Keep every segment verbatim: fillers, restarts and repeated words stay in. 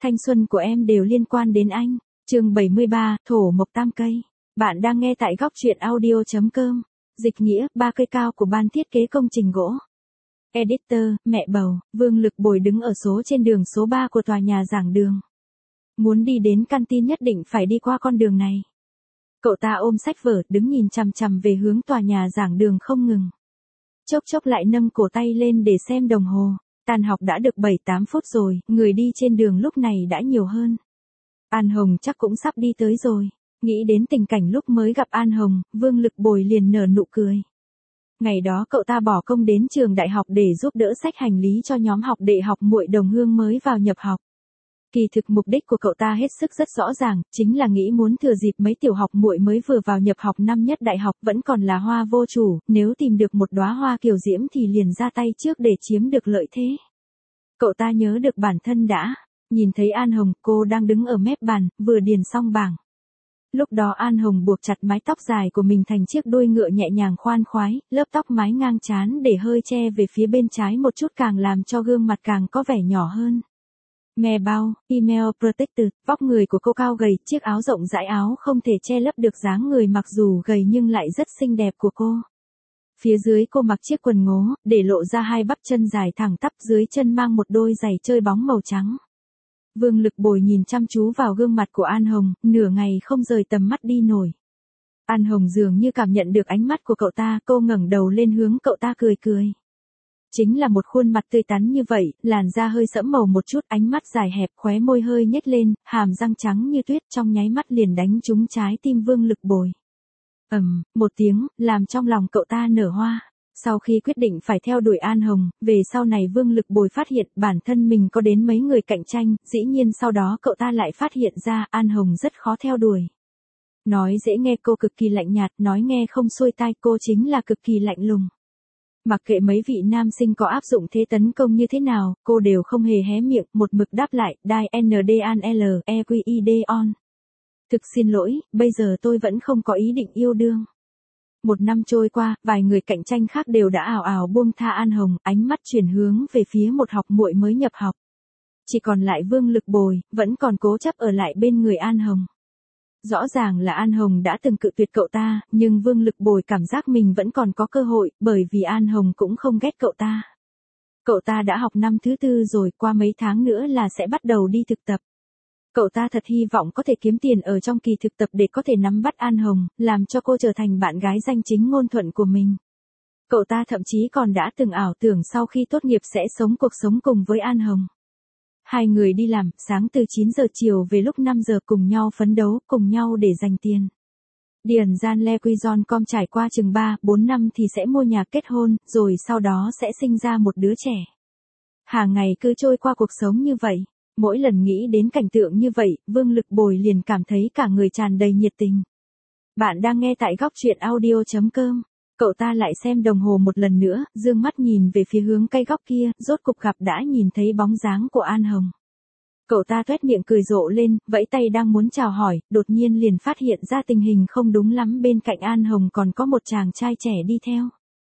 Thanh xuân của em đều liên quan đến anh. Chương bảy mươi ba, thổ mộc tam cây. Bạn đang nghe tại góc truyện audio chấm com. Dịch nghĩa, ba cây cao của ban thiết kế công trình gỗ. Editor, mẹ bầu, Vương Lực Bồi đứng ở số trên đường số ba của tòa nhà giảng đường. Muốn đi đến canteen nhất định phải đi qua con đường này. Cậu ta ôm sách vở, đứng nhìn chằm chằm về hướng tòa nhà giảng đường không ngừng. Chốc chốc lại nâng cổ tay lên để xem đồng hồ. Tan học đã được bảy tám phút rồi, người đi trên đường lúc này đã nhiều hơn. An Hồng chắc cũng sắp đi tới rồi. Nghĩ đến tình cảnh lúc mới gặp An Hồng, Vương Lực Bồi liền nở nụ cười. Ngày đó cậu ta bỏ công đến trường đại học để giúp đỡ xách hành lý cho nhóm học đệ học muội đồng hương mới vào nhập học. Kỳ thực mục đích của cậu ta hết sức rất rõ ràng, chính là nghĩ muốn thừa dịp mấy tiểu học muội mới vừa vào nhập học năm nhất đại học vẫn còn là hoa vô chủ, nếu tìm được một đóa hoa kiều diễm thì liền ra tay trước để chiếm được lợi thế. Cậu ta nhớ được bản thân đã, nhìn thấy An Hồng, cô đang đứng ở mép bàn, vừa điền xong bảng. Lúc đó An Hồng buộc chặt mái tóc dài của mình thành chiếc đuôi ngựa nhẹ nhàng khoan khoái, lớp tóc mái ngang trán để hơi che về phía bên trái một chút càng làm cho gương mặt càng có vẻ nhỏ hơn. Mè bao, email protected, vóc người của cô cao gầy, chiếc áo rộng rãi áo không thể che lấp được dáng người mặc dù gầy nhưng lại rất xinh đẹp của cô. Phía dưới cô mặc chiếc quần ngố, để lộ ra hai bắp chân dài thẳng tắp, dưới chân mang một đôi giày chơi bóng màu trắng. Vương Lực Bồi nhìn chăm chú vào gương mặt của An Hồng, nửa ngày không rời tầm mắt đi nổi. An Hồng dường như cảm nhận được ánh mắt của cậu ta, cô ngẩng đầu lên hướng cậu ta cười cười. Chính là một khuôn mặt tươi tắn như vậy, làn da hơi sẫm màu một chút, ánh mắt dài hẹp, khóe môi hơi nhếch lên, hàm răng trắng như tuyết, trong nháy mắt liền đánh trúng trái tim Vương Lực Bồi. Ầm, một tiếng, làm trong lòng cậu ta nở hoa. Sau khi quyết định phải theo đuổi An Hồng, về sau này Vương Lực Bồi phát hiện bản thân mình có đến mấy người cạnh tranh, dĩ nhiên sau đó cậu ta lại phát hiện ra An Hồng rất khó theo đuổi. Nói dễ nghe cô cực kỳ lạnh nhạt, nói nghe không xuôi tai cô chính là cực kỳ lạnh lùng. Mặc kệ mấy vị nam sinh có áp dụng thế tấn công như thế nào, cô đều không hề hé miệng, một mực đáp lại, die ndan l e q i d on. Thực xin lỗi, bây giờ tôi vẫn không có ý định yêu đương. Một năm trôi qua, vài người cạnh tranh khác đều đã ào ào buông tha An Hồng, ánh mắt chuyển hướng về phía một học muội mới nhập học. Chỉ còn lại Vương Lực Bồi, vẫn còn cố chấp ở lại bên người An Hồng. Rõ ràng là An Hồng đã từng cự tuyệt cậu ta, nhưng Vương Lực Bồi cảm giác mình vẫn còn có cơ hội, bởi vì An Hồng cũng không ghét cậu ta. Cậu ta đã học năm thứ tư rồi, qua mấy tháng nữa là sẽ bắt đầu đi thực tập. Cậu ta thật hy vọng có thể kiếm tiền ở trong kỳ thực tập để có thể nắm bắt An Hồng, làm cho cô trở thành bạn gái danh chính ngôn thuận của mình. Cậu ta thậm chí còn đã từng ảo tưởng sau khi tốt nghiệp sẽ sống cuộc sống cùng với An Hồng. Hai người đi làm, sáng từ chín giờ chiều về lúc năm giờ cùng nhau phấn đấu, cùng nhau để dành tiền. Điền gian le quy giòn com trải qua chừng ba, bốn năm thì sẽ mua nhà kết hôn, rồi sau đó sẽ sinh ra một đứa trẻ. Hàng ngày cứ trôi qua cuộc sống như vậy. Mỗi lần nghĩ đến cảnh tượng như vậy, Vương Lực Bồi liền cảm thấy cả người tràn đầy nhiệt tình. Bạn đang nghe tại góc truyện audio chấm com. Cậu ta lại xem đồng hồ một lần nữa, dương mắt nhìn về phía hướng cây góc kia, rốt cục gặp đã nhìn thấy bóng dáng của An Hồng. Cậu ta toét miệng cười rộ lên, vẫy tay đang muốn chào hỏi, đột nhiên liền phát hiện ra tình hình không đúng lắm, bên cạnh An Hồng còn có một chàng trai trẻ đi theo.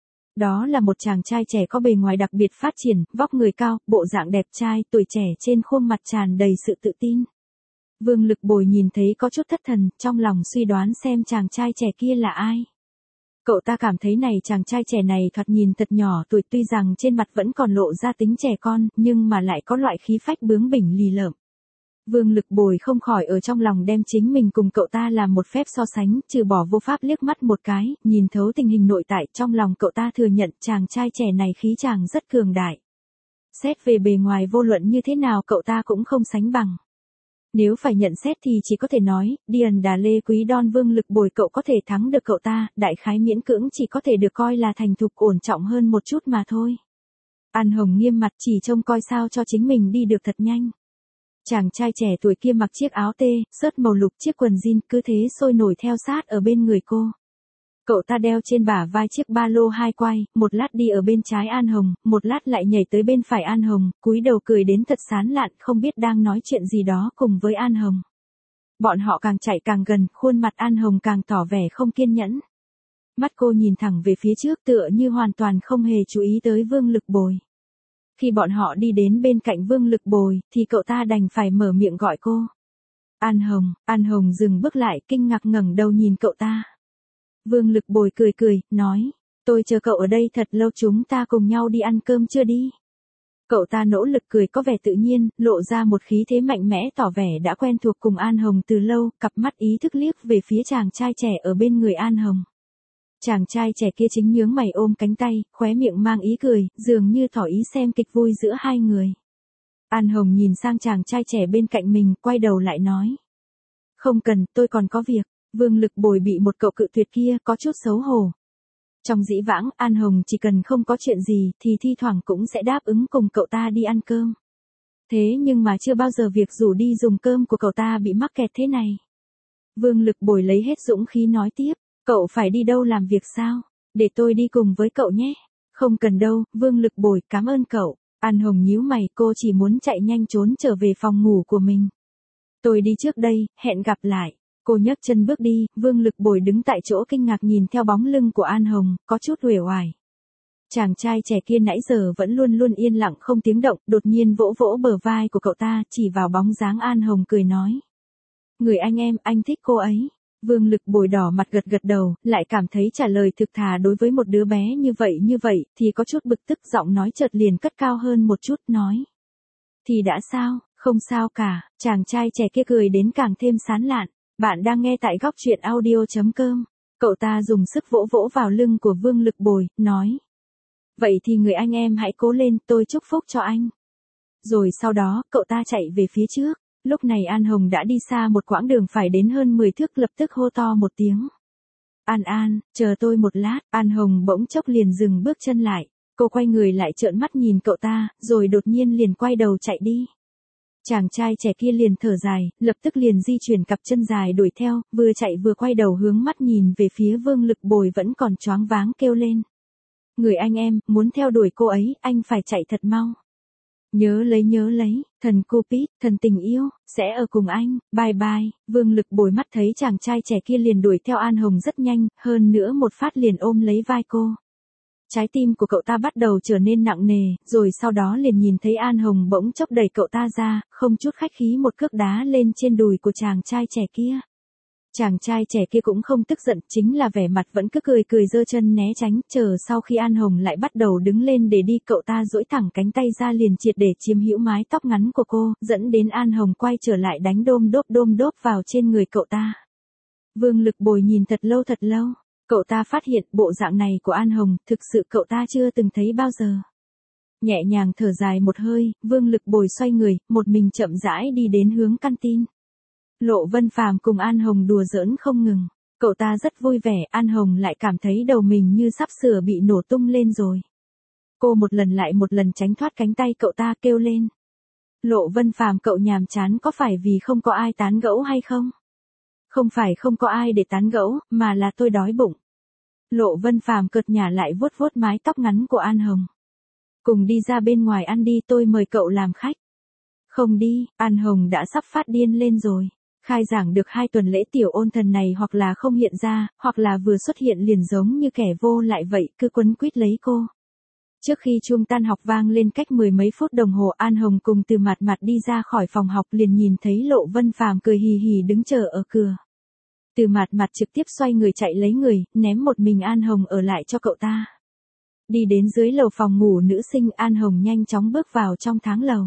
Đó là một chàng trai trẻ có bề ngoài đặc biệt phát triển, vóc người cao, bộ dạng đẹp trai, tuổi trẻ, trên khuôn mặt tràn đầy sự tự tin. Vương Lực Bồi nhìn thấy có chút thất thần, trong lòng suy đoán xem chàng trai trẻ kia là ai. Cậu ta cảm thấy này chàng trai trẻ này thoạt nhìn thật nhỏ tuổi, tuy rằng trên mặt vẫn còn lộ ra tính trẻ con, nhưng mà lại có loại khí phách bướng bỉnh lì lợm. Vương Lực Bồi không khỏi ở trong lòng đem chính mình cùng cậu ta làm một phép so sánh, trừ bỏ vô pháp liếc mắt một cái, nhìn thấu tình hình nội tại, trong lòng cậu ta thừa nhận chàng trai trẻ này khí chàng rất cường đại. Xét về bề ngoài vô luận như thế nào cậu ta cũng không sánh bằng. Nếu phải nhận xét thì chỉ có thể nói, Điền Đà Lê Quý Đon Vương Lực Bồi cậu có thể thắng được cậu ta, đại khái miễn cưỡng chỉ có thể được coi là thành thục ổn trọng hơn một chút mà thôi. An Hồng nghiêm mặt chỉ trông coi sao cho chính mình đi được thật nhanh. Chàng trai trẻ tuổi kia mặc chiếc áo tê, sớt màu lục, chiếc quần jean, cứ thế sôi nổi theo sát ở bên người cô. Cậu ta đeo trên bả vai chiếc ba lô hai quai, một lát đi ở bên trái An Hồng, một lát lại nhảy tới bên phải An Hồng, cúi đầu cười đến thật sán lạn, không biết đang nói chuyện gì đó cùng với An Hồng. Bọn họ càng chạy càng gần, khuôn mặt An Hồng càng tỏ vẻ không kiên nhẫn. Mắt cô nhìn thẳng về phía trước tựa như hoàn toàn không hề chú ý tới Vương Lực Bồi. Khi bọn họ đi đến bên cạnh Vương Lực Bồi, thì cậu ta đành phải mở miệng gọi cô. An Hồng, An Hồng dừng bước lại, kinh ngạc ngẩng đầu nhìn cậu ta. Vương Lực Bồi cười cười, nói, tôi chờ cậu ở đây thật lâu, chúng ta cùng nhau đi ăn cơm chưa đi. Cậu ta nỗ lực cười có vẻ tự nhiên, lộ ra một khí thế mạnh mẽ tỏ vẻ đã quen thuộc cùng An Hồng từ lâu, cặp mắt ý thức liếc về phía chàng trai trẻ ở bên người An Hồng. Chàng trai trẻ kia chính nhướng mày ôm cánh tay, khóe miệng mang ý cười, dường như tỏ ý xem kịch vui giữa hai người. An Hồng nhìn sang chàng trai trẻ bên cạnh mình, quay đầu lại nói. Không cần, tôi còn có việc. Vương Lực Bồi bị một cậu cự tuyệt kia có chút xấu hổ. Trong dĩ vãng, An Hồng chỉ cần không có chuyện gì thì thi thoảng cũng sẽ đáp ứng cùng cậu ta đi ăn cơm. Thế nhưng mà chưa bao giờ việc rủ đi dùng cơm của cậu ta bị mắc kẹt thế này. Vương Lực Bồi lấy hết dũng khí nói tiếp, cậu phải đi đâu làm việc sao? Để tôi đi cùng với cậu nhé. Không cần đâu, Vương Lực Bồi, cảm ơn cậu. An Hồng nhíu mày, cô chỉ muốn chạy nhanh trốn trở về phòng ngủ của mình. Tôi đi trước đây, hẹn gặp lại. Cô nhấc chân bước đi, Vương Lực Bồi đứng tại chỗ kinh ngạc nhìn theo bóng lưng của An Hồng, có chút uể oải. Chàng trai trẻ kia nãy giờ vẫn luôn luôn yên lặng không tiếng động, đột nhiên vỗ vỗ bờ vai của cậu ta, chỉ vào bóng dáng An Hồng cười nói. Người anh em, anh thích cô ấy. Vương Lực Bồi đỏ mặt gật gật đầu, lại cảm thấy trả lời thực thà đối với một đứa bé như vậy như vậy, thì có chút bực tức, giọng nói chợt liền cất cao hơn một chút, nói. Thì đã sao, không sao cả, chàng trai trẻ kia cười đến càng thêm sán lạn. Bạn đang nghe tại góc truyện audio chấm com. Cậu ta dùng sức vỗ vỗ vào lưng của Vương Lực Bồi, nói. Vậy thì người anh em hãy cố lên, tôi chúc phúc cho anh. Rồi sau đó, cậu ta chạy về phía trước. Lúc này An Hồng đã đi xa một quãng đường phải đến hơn mười thước, lập tức hô to một tiếng. An An, chờ tôi một lát. An Hồng bỗng chốc liền dừng bước chân lại. Cô quay người lại trợn mắt nhìn cậu ta, rồi đột nhiên liền quay đầu chạy đi. Chàng trai trẻ kia liền thở dài, lập tức liền di chuyển cặp chân dài đuổi theo, vừa chạy vừa quay đầu hướng mắt nhìn về phía Vương Lực Bồi vẫn còn choáng váng kêu lên. Người anh em, muốn theo đuổi cô ấy, anh phải chạy thật mau. Nhớ lấy nhớ lấy, thần Cupid, thần tình yêu, sẽ ở cùng anh, bye bye. Vương Lực Bồi mắt thấy chàng trai trẻ kia liền đuổi theo An Hồng rất nhanh, hơn nữa một phát liền ôm lấy vai cô. Trái tim của cậu ta bắt đầu trở nên nặng nề, rồi sau đó liền nhìn thấy An Hồng bỗng chốc đẩy cậu ta ra, không chút khách khí một cước đá lên trên đùi của chàng trai trẻ kia. Chàng trai trẻ kia cũng không tức giận, chính là vẻ mặt vẫn cứ cười cười giơ chân né tránh, chờ sau khi An Hồng lại bắt đầu đứng lên để đi, cậu ta duỗi thẳng cánh tay ra liền triệt để chiếm hữu mái tóc ngắn của cô, dẫn đến An Hồng quay trở lại đánh đôm đốp đôm đốp vào trên người cậu ta. Vương Lực Bồi nhìn thật lâu thật lâu. Cậu ta phát hiện bộ dạng này của An Hồng, thực sự cậu ta chưa từng thấy bao giờ. Nhẹ nhàng thở dài một hơi, Vương Lực Bồi xoay người, một mình chậm rãi đi đến hướng căn tin. Lộ Vân Phàm cùng An Hồng đùa giỡn không ngừng. Cậu ta rất vui vẻ, An Hồng lại cảm thấy đầu mình như sắp sửa bị nổ tung lên rồi. Cô một lần lại một lần tránh thoát cánh tay cậu ta, kêu lên. Lộ Vân Phàm, cậu nhàm chán có phải vì không có ai tán gẫu hay không? Không phải không có ai để tán gẫu, mà là tôi đói bụng. Lộ Vân Phàm cợt nhả lại vuốt vuốt mái tóc ngắn của An Hồng. Cùng đi ra bên ngoài ăn đi, tôi mời cậu làm khách. Không đi, An Hồng đã sắp phát điên lên rồi. Khai giảng được hai tuần lễ tiểu ôn thần này hoặc là không hiện ra, hoặc là vừa xuất hiện liền giống như kẻ vô lại vậy, cứ quấn quýt lấy cô. Trước khi chuông tan học vang lên cách mười mấy phút đồng hồ, An Hồng cùng Từ Mạt Mạt đi ra khỏi phòng học liền nhìn thấy Lộ Vân Phàm cười hì hì đứng chờ ở cửa. Từ Mạt Mạt trực tiếp xoay người chạy lấy người, ném một mình An Hồng ở lại cho cậu ta. Đi đến dưới lầu phòng ngủ nữ sinh, An Hồng nhanh chóng bước vào trong tháng lầu.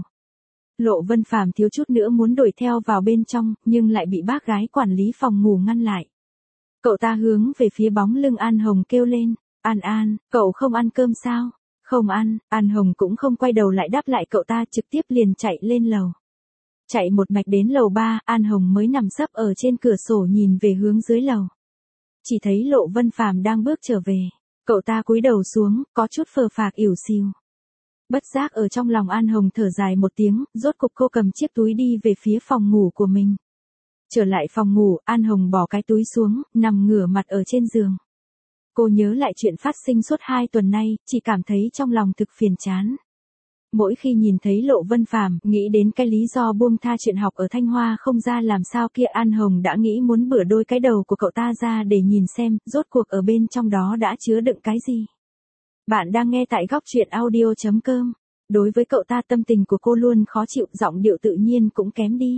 Lộ Vân Phàm thiếu chút nữa muốn đuổi theo vào bên trong, nhưng lại bị bác gái quản lý phòng ngủ ngăn lại. Cậu ta hướng về phía bóng lưng An Hồng kêu lên, An An, cậu không ăn cơm sao? Không ăn, An Hồng cũng không quay đầu lại đáp lại cậu ta, trực tiếp liền chạy lên lầu. Chạy một mạch đến lầu ba, An Hồng mới nằm sấp ở trên cửa sổ nhìn về hướng dưới lầu. Chỉ thấy Lộ Vân Phàm đang bước trở về. Cậu ta cúi đầu xuống, có chút phờ phạc ỉu xìu. Bất giác ở trong lòng An Hồng thở dài một tiếng, rốt cục cô cầm chiếc túi đi về phía phòng ngủ của mình. Trở lại phòng ngủ, An Hồng bỏ cái túi xuống, nằm ngửa mặt ở trên giường. Cô nhớ lại chuyện phát sinh suốt hai tuần nay, chỉ cảm thấy trong lòng thực phiền chán. Mỗi khi nhìn thấy Lộ Vân Phàm, nghĩ đến cái lý do buông tha chuyện học ở Thanh Hoa không ra làm sao kia, An Hồng đã nghĩ muốn bửa đôi cái đầu của cậu ta ra để nhìn xem, rốt cuộc ở bên trong đó đã chứa đựng cái gì. Bạn đang nghe tại góc truyện audio chấm com. Đối với cậu ta tâm tình của cô luôn khó chịu, giọng điệu tự nhiên cũng kém đi.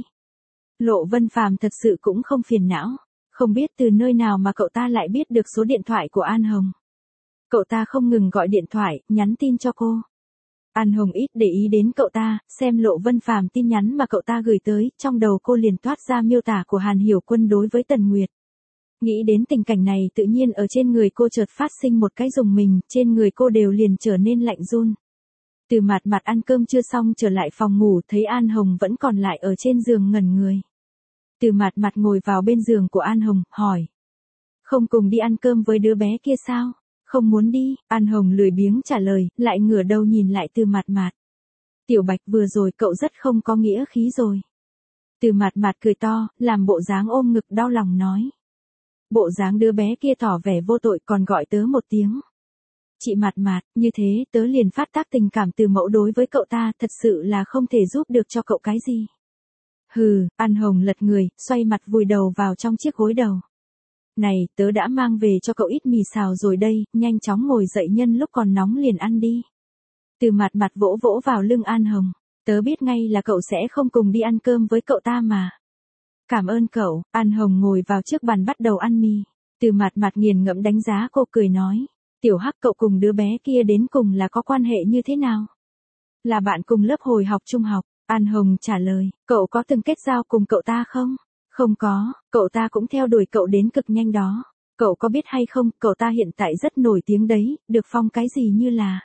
Lộ Vân Phàm thật sự cũng không phiền não. Không biết từ nơi nào mà cậu ta lại biết được số điện thoại của An Hồng. Cậu ta không ngừng gọi điện thoại, nhắn tin cho cô. An Hồng ít để ý đến cậu ta, xem Lộ Vân Phàm tin nhắn mà cậu ta gửi tới, trong đầu cô liền toát ra miêu tả của Hàn Hiểu Quân đối với Tần Nguyệt. Nghĩ đến tình cảnh này tự nhiên ở trên người cô chợt phát sinh một cái rùng mình, trên người cô đều liền trở nên lạnh run. Từ Mạt Mạt ăn cơm chưa xong trở lại phòng ngủ, thấy An Hồng vẫn còn lại ở trên giường ngẩn người. Từ Mạt Mạt ngồi vào bên giường của An Hồng, hỏi. Không cùng đi ăn cơm với đứa bé kia sao? Không muốn đi, An Hồng lười biếng trả lời, lại ngửa đầu nhìn lại Từ Mạt Mạt. Tiểu Bạch vừa rồi cậu rất không có nghĩa khí rồi. Từ Mạt Mạt cười to, làm bộ dáng ôm ngực đau lòng nói. Bộ dáng đứa bé kia tỏ vẻ vô tội còn gọi tớ một tiếng. Chị Mạt Mạt, như thế tớ liền phát tác tình cảm từ mẫu đối với cậu ta, thật sự là không thể giúp được cho cậu cái gì. Hừ, An Hồng lật người, xoay mặt vùi đầu vào trong chiếc gối đầu. Này, tớ đã mang về cho cậu ít mì xào rồi đây, nhanh chóng ngồi dậy nhân lúc còn nóng liền ăn đi. Từ Mạt Mạt vỗ vỗ vào lưng An Hồng, tớ biết ngay là cậu sẽ không cùng đi ăn cơm với cậu ta mà. Cảm ơn cậu, An Hồng ngồi vào trước bàn bắt đầu ăn mì. Từ Mạt Mạt nghiền ngẫm đánh giá cô cười nói. Tiểu Hắc, cậu cùng đứa bé kia đến cùng là có quan hệ như thế nào? Là bạn cùng lớp hồi học trung học, An Hồng trả lời, cậu có từng kết giao cùng cậu ta không? Không có, cậu ta cũng theo đuổi cậu đến cực nhanh đó. Cậu có biết hay không, cậu ta hiện tại rất nổi tiếng đấy, được phong cái gì như là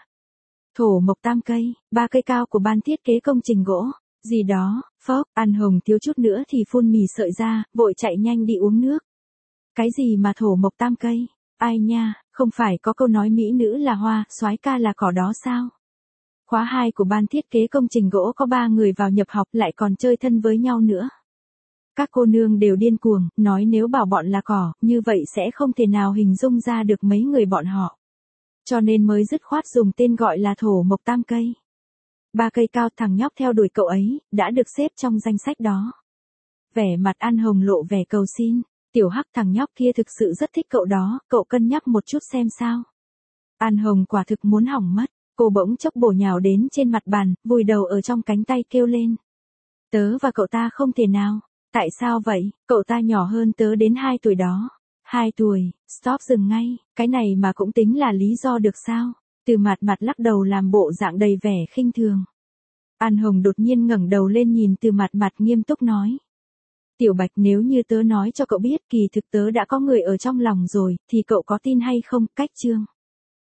thổ mộc tam cây, ba cây cao của ban thiết kế công trình gỗ, gì đó, phốc, An Hồng thiếu chút nữa thì phun mì sợi ra, vội chạy nhanh đi uống nước. Cái gì mà thổ mộc tam cây? Ai nha, không phải có câu nói mỹ nữ là hoa, soái ca là cỏ đó sao? Khóa hai của ban thiết kế công trình gỗ có ba người vào nhập học lại còn chơi thân với nhau nữa. Các cô nương đều điên cuồng, nói nếu bảo bọn là cỏ, như vậy sẽ không thể nào hình dung ra được mấy người bọn họ. Cho nên mới dứt khoát dùng tên gọi là thổ mộc tam cây. Ba cây cao, thằng nhóc theo đuổi cậu ấy, đã được xếp trong danh sách đó. Vẻ mặt An Hồng lộ vẻ cầu xin. Tiểu Hắc, thằng nhóc kia thực sự rất thích cậu đó, cậu cân nhắc một chút xem sao. An Hồng quả thực muốn hỏng mất, cô bỗng chốc bổ nhào đến trên mặt bàn, vùi đầu ở trong cánh tay kêu lên. Tớ và cậu ta không thể nào. Tại sao vậy, cậu ta nhỏ hơn tớ đến hai tuổi đó. hai tuổi, stop dừng ngay, cái này mà cũng tính là lý do được sao? Từ Mạt Mạt lắc đầu làm bộ dạng đầy vẻ khinh thường. An Hồng đột nhiên ngẩng đầu lên nhìn Từ Mạt Mạt nghiêm túc nói. Tiểu Bạch, nếu như tớ nói cho cậu biết kỳ thực tớ đã có người ở trong lòng rồi, thì cậu có tin hay không? Cách chương.